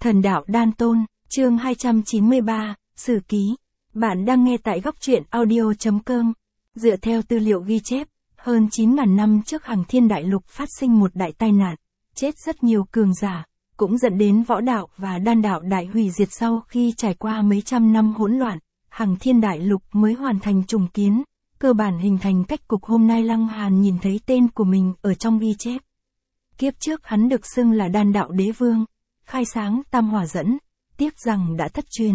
Thần đạo Đan Tôn, chương 293, Sử ký. Bạn đang nghe tại góc truyện audio.com. Dựa theo tư liệu ghi chép, hơn 9.000 năm trước Hằng Thiên Đại Lục phát sinh một đại tai nạn, chết rất nhiều cường giả, cũng dẫn đến võ đạo và đan đạo đại hủy diệt. Sau khi trải qua mấy trăm năm hỗn loạn, Hằng Thiên Đại Lục mới hoàn thành trùng kiến, cơ bản hình thành cách cục hôm nay. Lăng Hàn nhìn thấy tên của mình ở trong ghi chép. Kiếp trước hắn được xưng là đan đạo đế vương, khai sáng tam hỏa dẫn, tiếc rằng đã thất truyền.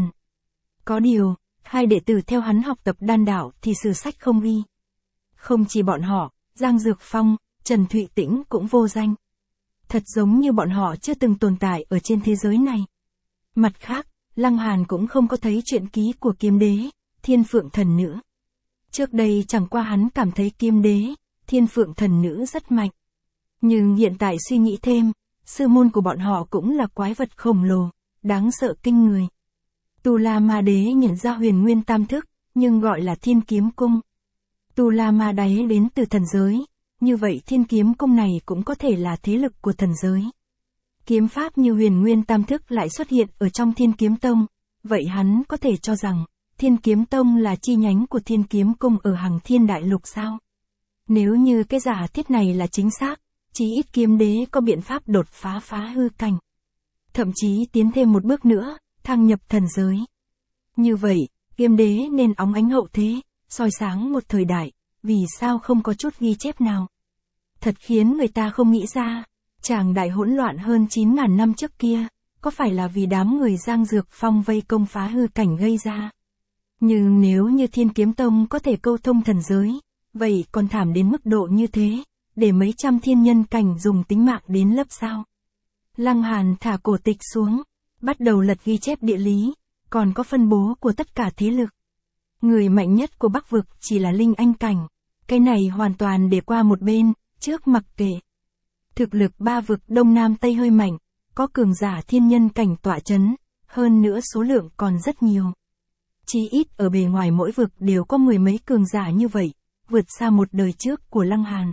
Có điều, hai đệ tử theo hắn học tập đan đạo thì sử sách không ghi. Không chỉ bọn họ, Giang Dược Phong, Trần Thụy Tĩnh cũng vô danh. Thật giống như bọn họ chưa từng tồn tại ở trên thế giới này. Mặt khác, Lăng Hàn cũng không có thấy truyện ký của Kiếm Đế, Thiên Phượng Thần Nữ. Trước đây chẳng qua hắn cảm thấy Kiếm Đế, Thiên Phượng Thần Nữ rất mạnh. Nhưng hiện tại suy nghĩ thêm, sư môn của bọn họ cũng là quái vật khổng lồ, đáng sợ kinh người. Tu La Ma Đế nhận ra huyền nguyên tam thức, nhưng gọi là Thiên Kiếm Cung. Tu La Ma Đế đến từ thần giới, như vậy Thiên Kiếm Cung này cũng có thể là thế lực của thần giới. Kiếm pháp như huyền nguyên tam thức lại xuất hiện ở trong Thiên Kiếm Tông, vậy hắn có thể cho rằng, Thiên Kiếm Tông là chi nhánh của Thiên Kiếm Cung ở Hằng Thiên Đại Lục sao? Nếu như cái giả thiết này là chính xác, chí ít Kiếm Đế có biện pháp đột phá phá hư cảnh. Thậm chí tiến thêm một bước nữa, thăng nhập thần giới. Như vậy, Kiếm Đế nên óng ánh hậu thế, soi sáng một thời đại, vì sao không có chút ghi chép nào? Thật khiến người ta không nghĩ ra, tràng đại hỗn loạn hơn 9.000 năm trước kia, có phải là vì đám người Giang Dược Phong vây công phá hư cảnh gây ra? Nhưng nếu như Thiên Kiếm Tông có thể câu thông thần giới, vậy còn thảm đến mức độ như thế, để mấy trăm thiên nhân cảnh dùng tính mạng đến lấp sao? Lăng Hàn thả cổ tịch xuống, bắt đầu lật ghi chép địa lý, còn có phân bố của tất cả thế lực. Người mạnh nhất của Bắc vực chỉ là Linh Anh cảnh, cái này hoàn toàn để qua một bên, trước mặc kệ. Thực lực ba vực Đông Nam Tây hơi mạnh, có cường giả thiên nhân cảnh tọa chấn, hơn nữa số lượng còn rất nhiều. Chí ít ở bề ngoài mỗi vực đều có mười mấy cường giả như vậy, vượt xa một đời trước của Lăng Hàn.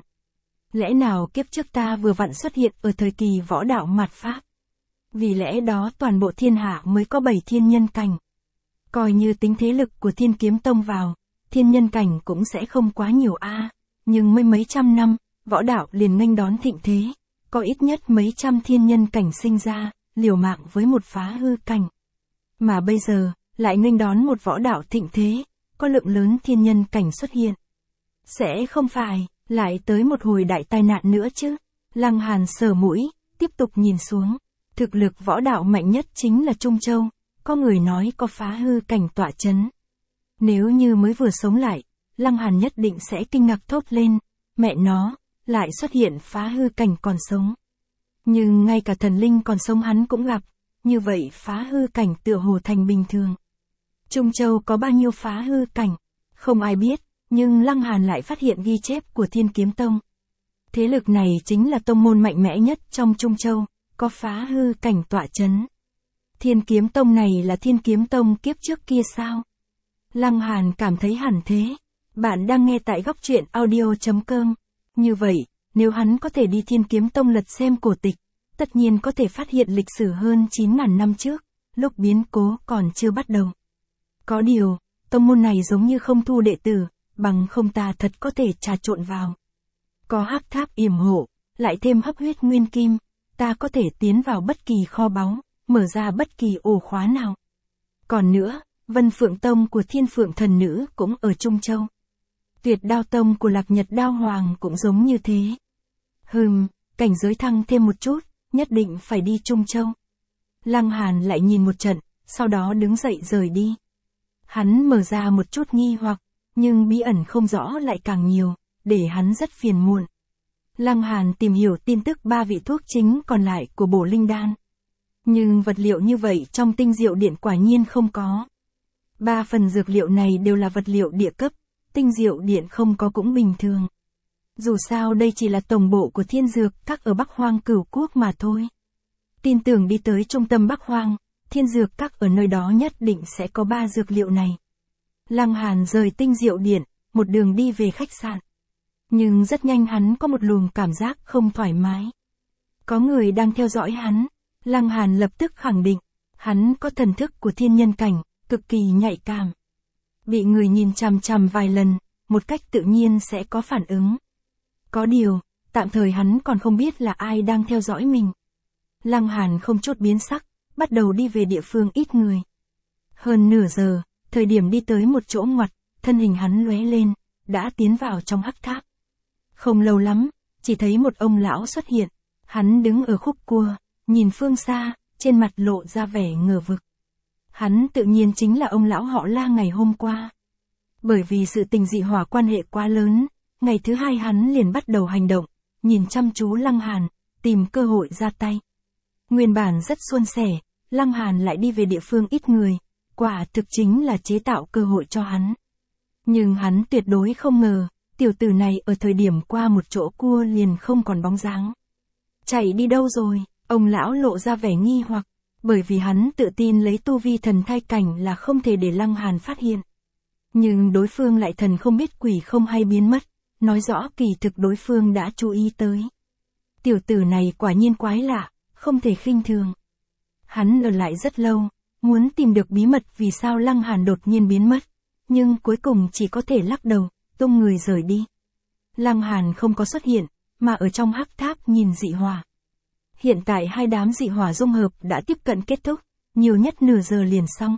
Lẽ nào kiếp trước ta vừa vặn xuất hiện ở thời kỳ võ đạo mạt Pháp? Vì lẽ đó toàn bộ thiên hạ mới có 7 thiên nhân cảnh. Coi như tính thế lực của Thiên Kiếm Tông vào, thiên nhân cảnh cũng sẽ không quá nhiều nhưng mấy trăm năm, võ đạo liền nghênh đón thịnh thế, có ít nhất mấy trăm thiên nhân cảnh sinh ra, liều mạng với một phá hư cảnh. Mà bây giờ, lại nghênh đón một võ đạo thịnh thế, có lượng lớn thiên nhân cảnh xuất hiện. Sẽ không phải lại tới một hồi đại tai nạn nữa chứ? Lăng Hàn sờ mũi, tiếp tục nhìn xuống. Thực lực võ đạo mạnh nhất chính là Trung Châu, có người nói có phá hư cảnh tọa chấn. Nếu như mới vừa sống lại, Lăng Hàn nhất định sẽ kinh ngạc thốt lên, mẹ nó, lại xuất hiện phá hư cảnh còn sống. Nhưng ngay cả thần linh còn sống hắn cũng gặp, như vậy phá hư cảnh tựa hồ thành bình thường. Trung Châu có bao nhiêu phá hư cảnh? Không ai biết, nhưng Lăng Hàn lại phát hiện ghi chép của Thiên Kiếm Tông. Thế lực này chính là tông môn mạnh mẽ nhất trong Trung Châu, có phá hư cảnh tọa chấn. Thiên Kiếm Tông này là Thiên Kiếm Tông kiếp trước kia sao? Lăng Hàn cảm thấy hẳn thế. Bạn đang nghe tại góc truyện audio.com. Như vậy, nếu hắn có thể đi Thiên Kiếm Tông lật xem cổ tịch, tất nhiên có thể phát hiện lịch sử hơn 9.000 năm trước, lúc biến cố còn chưa bắt đầu. Có điều, tông môn này giống như không thu đệ tử, bằng không ta thật có thể trà trộn vào. Có hắc tháp yểm hộ, lại thêm hấp huyết nguyên kim, ta có thể tiến vào bất kỳ kho báu, mở ra bất kỳ ổ khóa nào. Còn nữa, Vân Phượng Tông của Thiên Phượng Thần Nữ cũng ở Trung Châu. Tuyệt Đao Tông của Lạc Nhật Đao Hoàng cũng giống như thế. Cảnh giới thăng thêm một chút, nhất định phải đi Trung Châu. Lăng Hàn lại nhìn một trận, sau đó đứng dậy rời đi. Hắn mở ra một chút nghi hoặc, nhưng bí ẩn không rõ lại càng nhiều, để hắn rất phiền muộn. Lăng Hàn tìm hiểu tin tức 3 vị thuốc chính còn lại của bổ linh đan. Nhưng vật liệu như vậy trong tinh diệu điện quả nhiên không có. 3 phần dược liệu này đều là vật liệu địa cấp, tinh diệu điện không có cũng bình thường. Dù sao đây chỉ là tổng bộ của Thiên Dược Các ở Bắc Hoang Cửu Quốc mà thôi. Tin tưởng đi tới trung tâm Bắc Hoang, Thiên Dược Các ở nơi đó nhất định sẽ có 3 dược liệu này. Lăng Hàn rời tinh diệu điện, một đường đi về khách sạn. Nhưng rất nhanh hắn có một luồng cảm giác không thoải mái. Có người đang theo dõi hắn. Lăng Hàn lập tức khẳng định, hắn có thần thức của thiên nhân cảnh, cực kỳ nhạy cảm. Bị người nhìn chằm chằm vài lần, một cách tự nhiên sẽ có phản ứng. Có điều, tạm thời hắn còn không biết là ai đang theo dõi mình. Lăng Hàn không chút biến sắc, bắt đầu đi về địa phương ít người. Hơn nửa giờ, thời điểm đi tới một chỗ ngoặt, thân hình hắn lóe lên, đã tiến vào trong hắc tháp. Không lâu lắm, chỉ thấy một ông lão xuất hiện, hắn đứng ở khúc cua, nhìn phương xa, trên mặt lộ ra vẻ ngờ vực. Hắn tự nhiên chính là ông lão họ La ngày hôm qua. Bởi vì sự tình dị hỏa quan hệ quá lớn, ngày thứ hai hắn liền bắt đầu hành động, nhìn chăm chú Lăng Hàn, tìm cơ hội ra tay. Nguyên bản rất suôn sẻ, Lăng Hàn lại đi về địa phương ít người, quả thực chính là chế tạo cơ hội cho hắn. Nhưng hắn tuyệt đối không ngờ, tiểu tử này ở thời điểm qua một chỗ cua liền không còn bóng dáng. Chạy đi đâu rồi? Ông lão lộ ra vẻ nghi hoặc, bởi vì hắn tự tin lấy tu vi thần thai cảnh là không thể để Lăng Hàn phát hiện. Nhưng đối phương lại thần không biết quỷ không hay biến mất, nói rõ kỳ thực đối phương đã chú ý tới. Tiểu tử này quả nhiên quái lạ, không thể khinh thường. Hắn ở lại rất lâu, muốn tìm được bí mật vì sao Lăng Hàn đột nhiên biến mất, nhưng cuối cùng chỉ có thể lắc đầu, tung người rời đi. Lăng Hàn không có xuất hiện, mà ở trong hắc tháp nhìn dị hỏa. Hiện tại hai đám dị hỏa dung hợp đã tiếp cận kết thúc, nhiều nhất nửa giờ liền xong.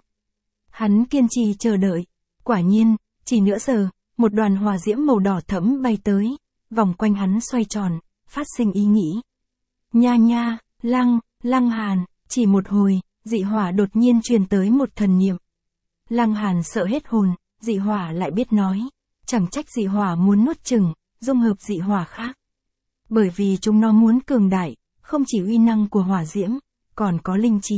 Hắn kiên trì chờ đợi, quả nhiên, chỉ nửa giờ, một đoàn hỏa diễm màu đỏ thẫm bay tới, vòng quanh hắn xoay tròn, phát sinh ý nghĩ. Nha nha, Lăng Hàn, chỉ một hồi, dị hỏa đột nhiên truyền tới một thần niệm. Lăng Hàn sợ hết hồn, dị hỏa lại biết nói, chẳng trách dị hỏa muốn nuốt chửng, dung hợp dị hỏa khác. Bởi vì chúng nó muốn cường đại, không chỉ uy năng của hỏa diễm, còn có linh trí.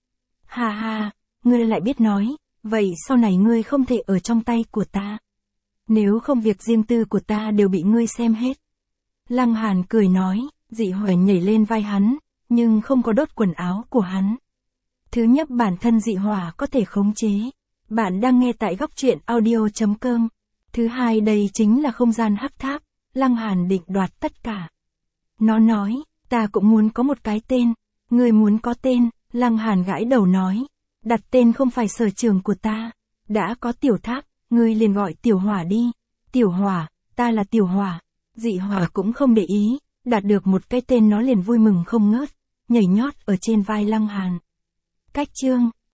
Ha ha, ngươi lại biết nói, vậy sau này ngươi không thể ở trong tay của ta. Nếu không việc riêng tư của ta đều bị ngươi xem hết. Lăng Hàn cười nói, dị hỏa nhảy lên vai hắn, nhưng không có đốt quần áo của hắn. Thứ nhất bản thân dị hỏa có thể khống chế. Bạn đang nghe tại góc truyện audio.com. Thứ hai đây chính là không gian hắc tháp, Lăng Hàn định đoạt tất cả. Nó nói, ta cũng muốn có một cái tên. Ngươi muốn có tên, Lăng Hàn gãi đầu nói. Đặt tên không phải sở trường của ta. Đã có tiểu tháp, ngươi liền gọi tiểu hỏa đi. Tiểu hỏa, ta là tiểu hỏa. Dị hỏa cũng không để ý, đạt được một cái tên nó liền vui mừng không ngớt, nhảy nhót ở trên vai Lăng Hàn. Cách chương